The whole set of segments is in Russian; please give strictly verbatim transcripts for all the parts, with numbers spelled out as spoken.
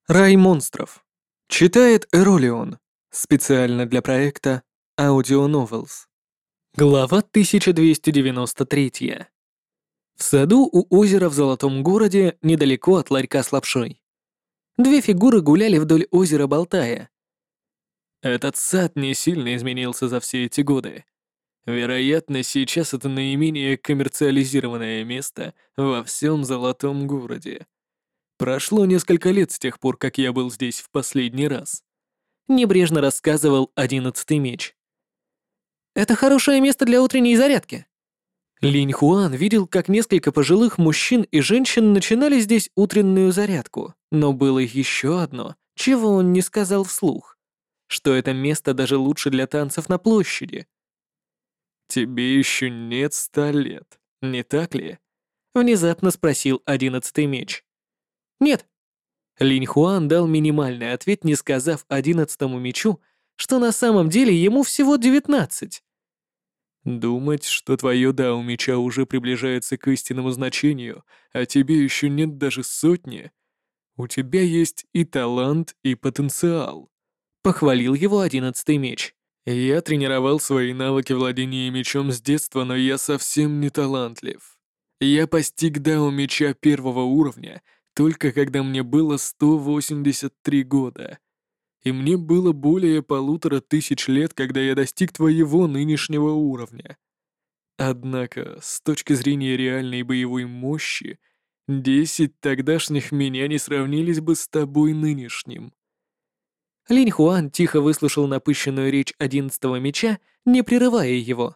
Рай монстров. Читает Эролион. Специально для проекта Audio Novels. Глава тысяча двести девяносто три. В саду у озера в Золотом городе, недалеко от ларька с лапшой. Две фигуры гуляли вдоль озера, болтая. Этот сад не сильно изменился за все эти годы. Вероятно, сейчас это наименее коммерциализированное место во всем Золотом городе. Прошло несколько лет с тех пор, как я был здесь в последний раз. Небрежно рассказывал одиннадцатый меч. «Это хорошее место для утренней зарядки». Линь Хуан видел, как несколько пожилых мужчин и женщин начинали здесь утреннюю зарядку, но было еще одно, чего он не сказал вслух, что это место даже лучше для танцев на площади. «Тебе еще нет ста лет, не так ли?» — внезапно спросил одиннадцатый меч. «Нет». Линь Хуан дал минимальный ответ, не сказав одиннадцатому мечу, что на самом деле ему всего девятнадцать. Думать, что твое дао меча уже приближается к истинному значению, а тебе еще нет даже сотни. У тебя есть и талант, и потенциал. Похвалил его одиннадцатый меч. Я тренировал свои навыки владения мечом с детства, но я совсем не талантлив. Я постиг дао меча первого уровня только когда мне было сто восемьдесят три года. И мне было более полутора тысяч лет, когда я достиг твоего нынешнего уровня. Однако, с точки зрения реальной боевой мощи, десять тогдашних меня не сравнились бы с тобой нынешним. Линь Хуан тихо выслушал напыщенную речь одиннадцатого меча, не прерывая его.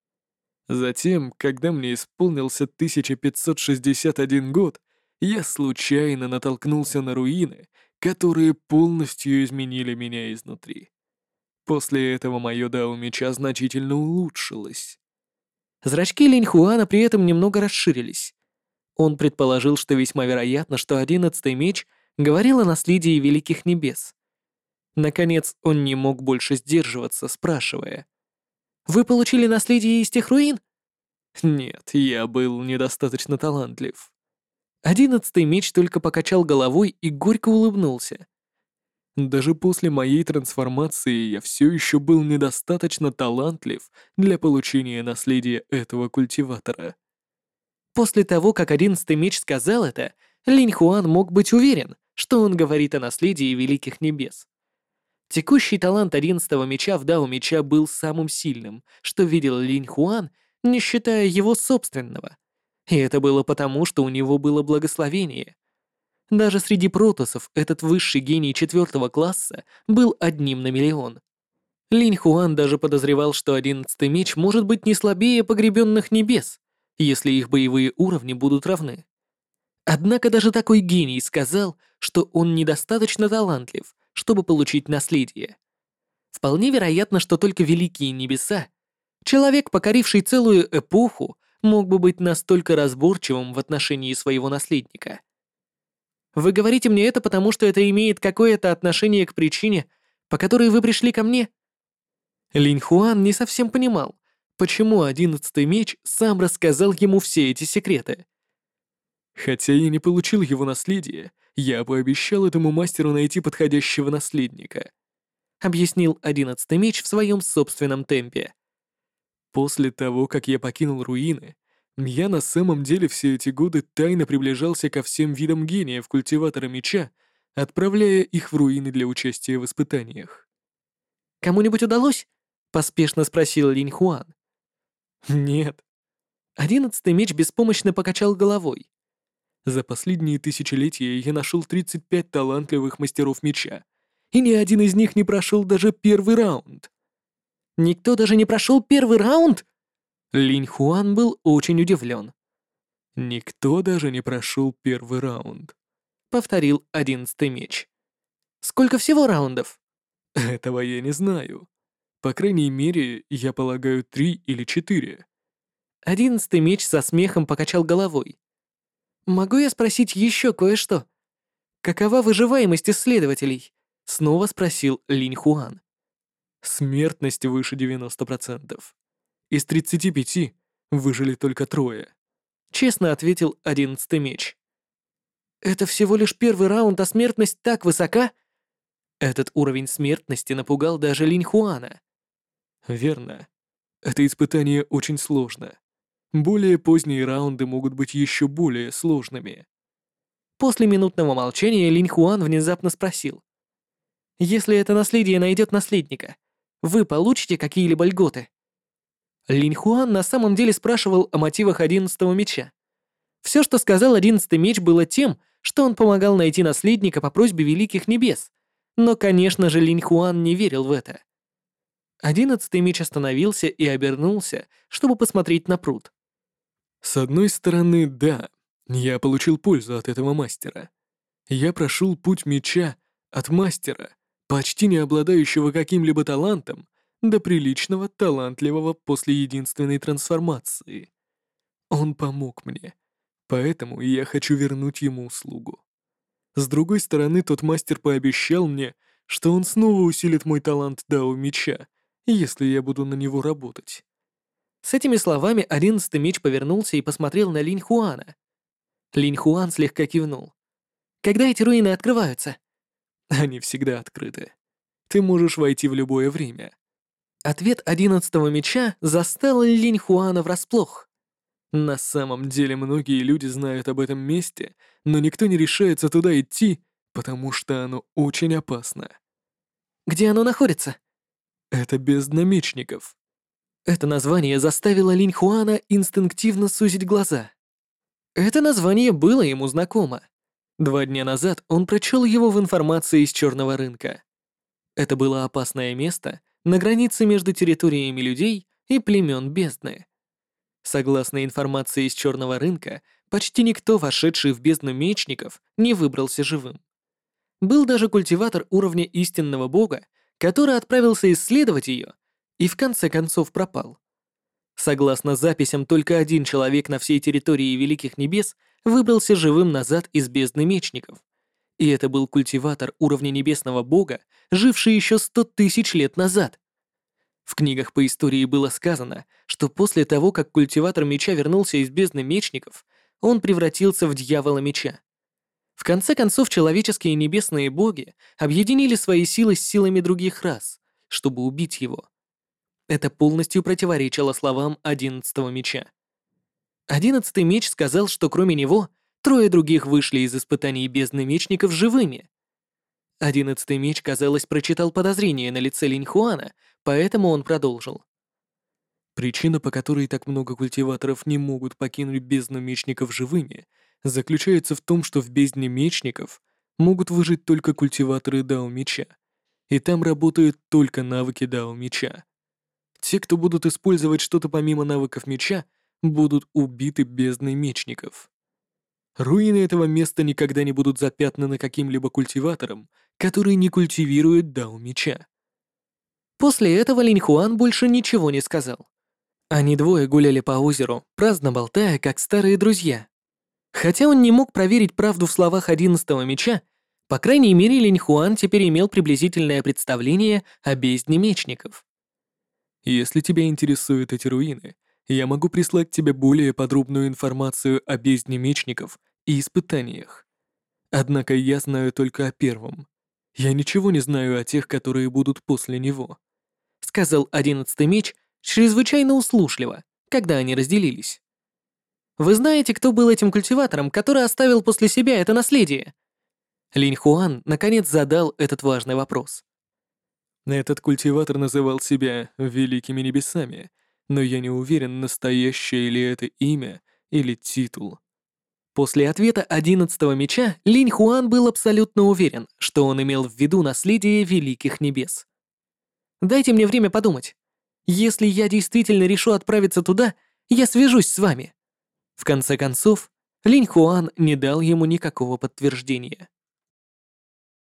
Затем, когда мне исполнился тысяча пятьсот шестьдесят один год, я случайно натолкнулся на руины, которые полностью изменили меня изнутри. После этого мое дао меча значительно улучшилось. Зрачки Линь Хуана при этом немного расширились. Он предположил, что весьма вероятно, что одиннадцатый меч говорил о наследии Великих Небес. Наконец, он не мог больше сдерживаться, спрашивая. «Вы получили наследие из тех руин?» «Нет, я был недостаточно талантлив». Одиннадцатый меч только покачал головой и горько улыбнулся. Даже после моей трансформации я все еще был недостаточно талантлив для получения наследия этого культиватора. После того, как одиннадцатый меч сказал это, Линь Хуан мог быть уверен, что он говорит о наследии Великих Небес. Текущий талант одиннадцатого меча в дао меча был самым сильным, что видел Линь Хуан, не считая его собственного. И это было потому, что у него было благословение. Даже среди протоссов этот высший гений четвертого класса был одним на миллион. Линь Хуан даже подозревал, что одиннадцатый меч может быть не слабее погребенных небес, если их боевые уровни будут равны. Однако даже такой гений сказал, что он недостаточно талантлив, чтобы получить наследие. Вполне вероятно, что только великие небеса, человек, покоривший целую эпоху, мог бы быть настолько разборчивым в отношении своего наследника. Вы говорите мне это потому, что это имеет какое-то отношение к причине, по которой вы пришли ко мне? Линь Хуан не совсем понимал, почему одиннадцатый меч сам рассказал ему все эти секреты. Хотя я не получил его наследие, я пообещал этому мастеру найти подходящего наследника, объяснил одиннадцатый меч в своем собственном темпе. После того, как я покинул руины, я на самом деле все эти годы тайно приближался ко всем видам гениев культиватора меча, отправляя их в руины для участия в испытаниях. «Кому-нибудь удалось?» — поспешно спросил Линь Хуан. «Нет». Одиннадцатый меч беспомощно покачал головой. За последние тысячелетия я нашел тридцать пять талантливых мастеров меча, и ни один из них не прошел даже первый раунд. Никто даже не прошел первый раунд? Линь Хуан был очень удивлен. Никто даже не прошел первый раунд, повторил одиннадцатый меч. Сколько всего раундов? Этого я не знаю. По крайней мере, я полагаю, три или четыре. Одиннадцатый меч со смехом покачал головой. Могу я спросить еще кое-что? Какова выживаемость исследователей? Снова спросил Линь Хуан. Смертность выше девяноста процентов. Из тридцати пяти выжили только трое. Честно ответил одиннадцатый меч. Это всего лишь первый раунд, а смертность так высока? Этот уровень смертности напугал даже Линь Хуана. Верно. Это испытание очень сложно. Более поздние раунды могут быть еще более сложными. После минутного молчания Линь Хуан внезапно спросил. «Если это наследие найдет наследника, вы получите какие-либо льготы?» Линь Хуан на самом деле спрашивал о мотивах одиннадцатого меча. Все, что сказал одиннадцатый меч, было тем, что он помогал найти наследника по просьбе Великих Небес. Но, конечно же, Линь Хуан не верил в это. Одиннадцатый меч остановился и обернулся, чтобы посмотреть на пруд. С одной стороны, да, я получил пользу от этого мастера. Я прошел путь меча от мастера, почти не обладающего каким-либо талантом, до приличного, талантливого после единственной трансформации. Он помог мне, поэтому я хочу вернуть ему услугу. С другой стороны, тот мастер пообещал мне, что он снова усилит мой талант Дао Меча, если я буду на него работать. С этими словами одиннадцатый меч повернулся и посмотрел на Линь Хуана. Линь Хуан слегка кивнул. «Когда эти руины открываются?» «Они всегда открыты. Ты можешь войти в любое время». Ответ одиннадцатого меча застал Линь Хуана врасплох. На самом деле многие люди знают об этом месте, но никто не решается туда идти, потому что оно очень опасно. «Где оно находится?» «Это бездна мечников». Это название заставило Линь Хуана инстинктивно сузить глаза. Это название было ему знакомо. Два дня назад он прочел его в информации из черного рынка. Это было опасное место на границе между территориями людей и племен бездны. Согласно информации из черного рынка, почти никто, вошедший в бездну мечников, не выбрался живым. Был даже культиватор уровня истинного бога, который отправился исследовать ее и в конце концов пропал. Согласно записям, только один человек на всей территории Великих Небес выбрался живым назад из бездны мечников. И это был культиватор уровня небесного бога, живший еще сто тысяч лет назад. В книгах по истории было сказано, что после того, как культиватор меча вернулся из бездны мечников, он превратился в дьявола меча. В конце концов, человеческие небесные боги объединили свои силы с силами других рас, чтобы убить его. Это полностью противоречило словам одиннадцатого меча. Одиннадцатый меч сказал, что кроме него трое других вышли из испытаний бездны мечников живыми. Одиннадцатый меч, казалось, прочитал подозрение на лице Линь Хуана, поэтому он продолжил. Причина, по которой так много культиваторов не могут покинуть бездну мечников живыми, заключается в том, что в бездне мечников могут выжить только культиваторы Дао Меча, и там работают только навыки Дао Меча. Те, кто будут использовать что-то помимо навыков меча, будут убиты бездной мечников. Руины этого места никогда не будут запятнаны каким-либо культиватором, который не культивирует Дао Меча. После этого Линь Хуан больше ничего не сказал. Они двое гуляли по озеру, праздно болтая, как старые друзья. Хотя он не мог проверить правду в словах одиннадцатого меча, по крайней мере, Линь Хуан теперь имел приблизительное представление о бездне мечников. Если тебя интересуют эти руины, я могу прислать тебе более подробную информацию о бездне мечников и испытаниях. Однако я знаю только о первом. Я ничего не знаю о тех, которые будут после него», — сказал одиннадцатый меч чрезвычайно услужливо, когда они разделились. «Вы знаете, кто был этим культиватором, который оставил после себя это наследие?» Линь Хуан наконец задал этот важный вопрос. Этот культиватор называл себя Великими Небесами, но я не уверен, настоящее ли это имя или титул. После ответа одиннадцатого меча Линь Хуан был абсолютно уверен, что он имел в виду наследие Великих Небес. «Дайте мне время подумать. Если я действительно решу отправиться туда, я свяжусь с вами». В конце концов, Линь Хуан не дал ему никакого подтверждения.